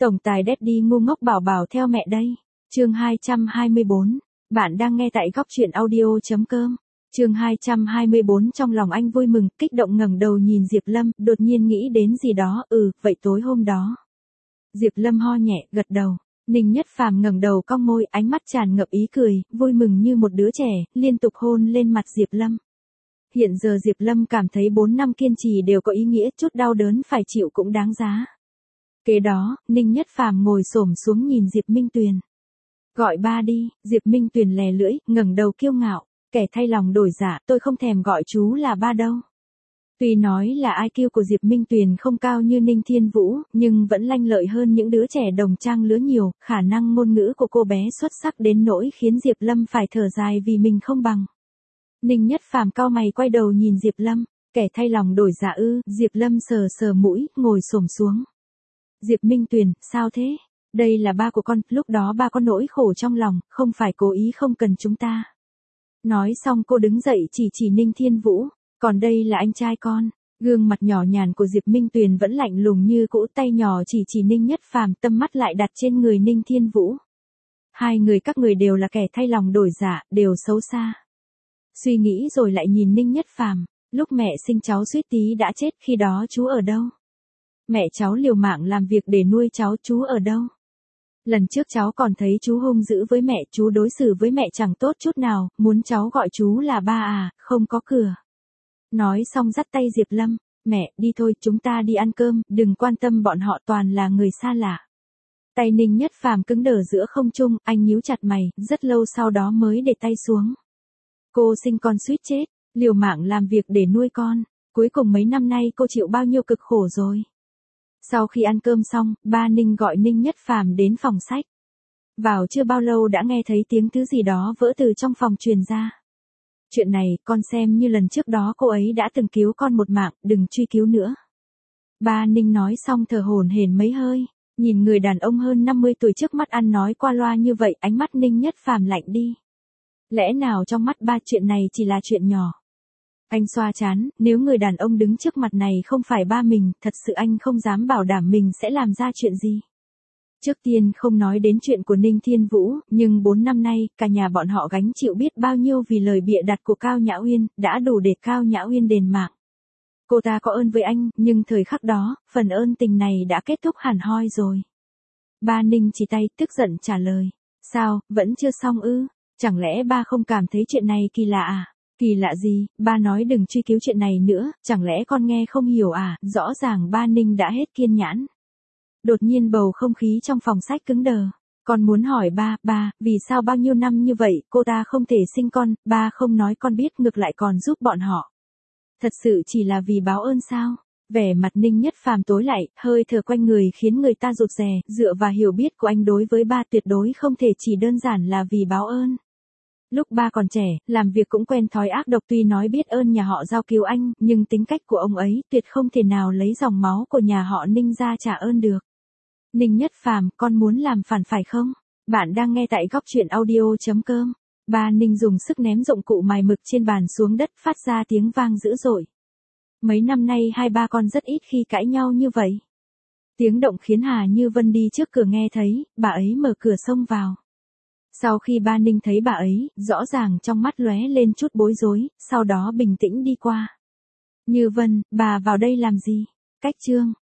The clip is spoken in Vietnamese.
Tổng tài Daddy ngu ngốc bảo bảo theo mẹ đây. Chương 224. Bạn đang nghe tại góc truyện audio.com. Chương 224 trong lòng anh vui mừng, kích động ngẩng đầu nhìn Diệp Lâm, đột nhiên nghĩ đến gì đó, vậy tối hôm đó. Diệp Lâm ho nhẹ, gật đầu. Ninh Nhất Phàm ngẩng đầu cong môi, ánh mắt tràn ngập ý cười, vui mừng như một đứa trẻ, liên tục hôn lên mặt Diệp Lâm. Hiện giờ Diệp Lâm cảm thấy 4 năm kiên trì đều có ý nghĩa, chút đau đớn phải chịu cũng đáng giá. Kế đó, Ninh Nhất Phàm ngồi xổm xuống nhìn Diệp Minh Tuyền. Gọi ba đi, Diệp Minh Tuyền lè lưỡi, ngẩng đầu kiêu ngạo, kẻ thay lòng đổi dạ, tôi không thèm gọi chú là ba đâu. Tuy nói là IQ của Diệp Minh Tuyền không cao như Ninh Thiên Vũ, nhưng vẫn lanh lợi hơn những đứa trẻ đồng trang lứa nhiều, khả năng ngôn ngữ của cô bé xuất sắc đến nỗi khiến Diệp Lâm phải thở dài vì mình không bằng. Ninh Nhất Phàm cau mày quay đầu nhìn Diệp Lâm, kẻ thay lòng đổi dạ ư, Diệp Lâm sờ sờ mũi, ngồi xổm xuống. Diệp Minh Tuyền, sao thế? Đây là ba của con, lúc đó ba có nỗi khổ trong lòng, không phải cố ý không cần chúng ta. Nói xong cô đứng dậy chỉ Ninh Thiên Vũ, còn đây là anh trai con. Gương mặt nhỏ nhàn của Diệp Minh Tuyền vẫn lạnh lùng như cũ, tay nhỏ chỉ Ninh Nhất Phàm, tâm mắt lại đặt trên người Ninh Thiên Vũ. Hai người các người đều là kẻ thay lòng đổi dạ, đều xấu xa. Suy nghĩ rồi lại nhìn Ninh Nhất Phàm, lúc mẹ sinh cháu suýt tí đã chết, khi đó chú ở đâu? Mẹ cháu liều mạng làm việc để nuôi cháu, chú ở đâu? Lần trước cháu còn thấy chú hung dữ với mẹ, chú đối xử với mẹ chẳng tốt chút nào, muốn cháu gọi chú là ba à, không có cửa. Nói xong dắt tay Diệp Lâm, mẹ, đi thôi, chúng ta đi ăn cơm, đừng quan tâm bọn họ, toàn là người xa lạ. Tay Ninh Nhất Phàm cứng đờ giữa không trung, anh nhíu chặt mày, rất lâu sau đó mới để tay xuống. Cô sinh con suýt chết, liều mạng làm việc để nuôi con, cuối cùng mấy năm nay cô chịu bao nhiêu cực khổ rồi. Sau khi ăn cơm xong, ba Ninh gọi Ninh Nhất Phàm đến phòng sách. Vào chưa bao lâu đã nghe thấy tiếng thứ gì đó vỡ từ trong phòng truyền ra. Chuyện này, con xem như lần trước đó cô ấy đã từng cứu con một mạng, đừng truy cứu nữa. Ba Ninh nói xong thở hổn hển mấy hơi, nhìn người đàn ông hơn 50 tuổi trước mắt ăn nói qua loa như vậy, ánh mắt Ninh Nhất Phàm lạnh đi. Lẽ nào trong mắt ba chuyện này chỉ là chuyện nhỏ? Anh xoa trán, nếu người đàn ông đứng trước mặt này không phải ba mình, thật sự anh không dám bảo đảm mình sẽ làm ra chuyện gì. Trước tiên không nói đến chuyện của Ninh Thiên Vũ, nhưng 4 năm nay, cả nhà bọn họ gánh chịu biết bao nhiêu vì lời bịa đặt của Cao Nhã Uyên, đã đủ để Cao Nhã Uyên đền mạng. Cô ta có ơn với anh, nhưng thời khắc đó, phần ơn tình này đã kết thúc hẳn hoi rồi. Ba Ninh chỉ tay, tức giận trả lời. Sao, vẫn chưa xong ư? Chẳng lẽ ba không cảm thấy chuyện này kỳ lạ à? Kỳ lạ gì, ba nói đừng truy cứu chuyện này nữa, chẳng lẽ con nghe không hiểu à? Rõ ràng ba Ninh đã hết kiên nhẫn. Đột nhiên bầu không khí trong phòng sách cứng đờ. Con muốn hỏi ba, vì sao bao nhiêu năm như vậy, cô ta không thể sinh con, ba không nói con biết, ngược lại còn giúp bọn họ. Thật sự chỉ là vì báo ơn sao? Vẻ mặt Ninh Nhất Phàm tối lại, hơi thở quanh người khiến người ta rụt rè, dựa vào hiểu biết của anh đối với ba tuyệt đối không thể chỉ đơn giản là vì báo ơn. Lúc ba còn trẻ, làm việc cũng quen thói ác độc, tuy nói biết ơn nhà họ Giao cứu anh, nhưng tính cách của ông ấy tuyệt không thể nào lấy dòng máu của nhà họ Ninh ra trả ơn được. Ninh Nhất Phàm, con muốn làm phản phải không? Bạn đang nghe tại góc truyện audio.com. Ba Ninh dùng sức ném dụng cụ mài mực trên bàn xuống đất, phát ra tiếng vang dữ dội. Mấy năm nay hai ba con rất ít khi cãi nhau như vậy. Tiếng động khiến Hà Như Vân đi trước cửa nghe thấy, bà ấy mở cửa xông vào. Sau khi ba Ninh thấy bà ấy, rõ ràng trong mắt lóe lên chút bối rối, sau đó bình tĩnh đi qua. Như Vân, bà vào đây làm gì? Cách chương.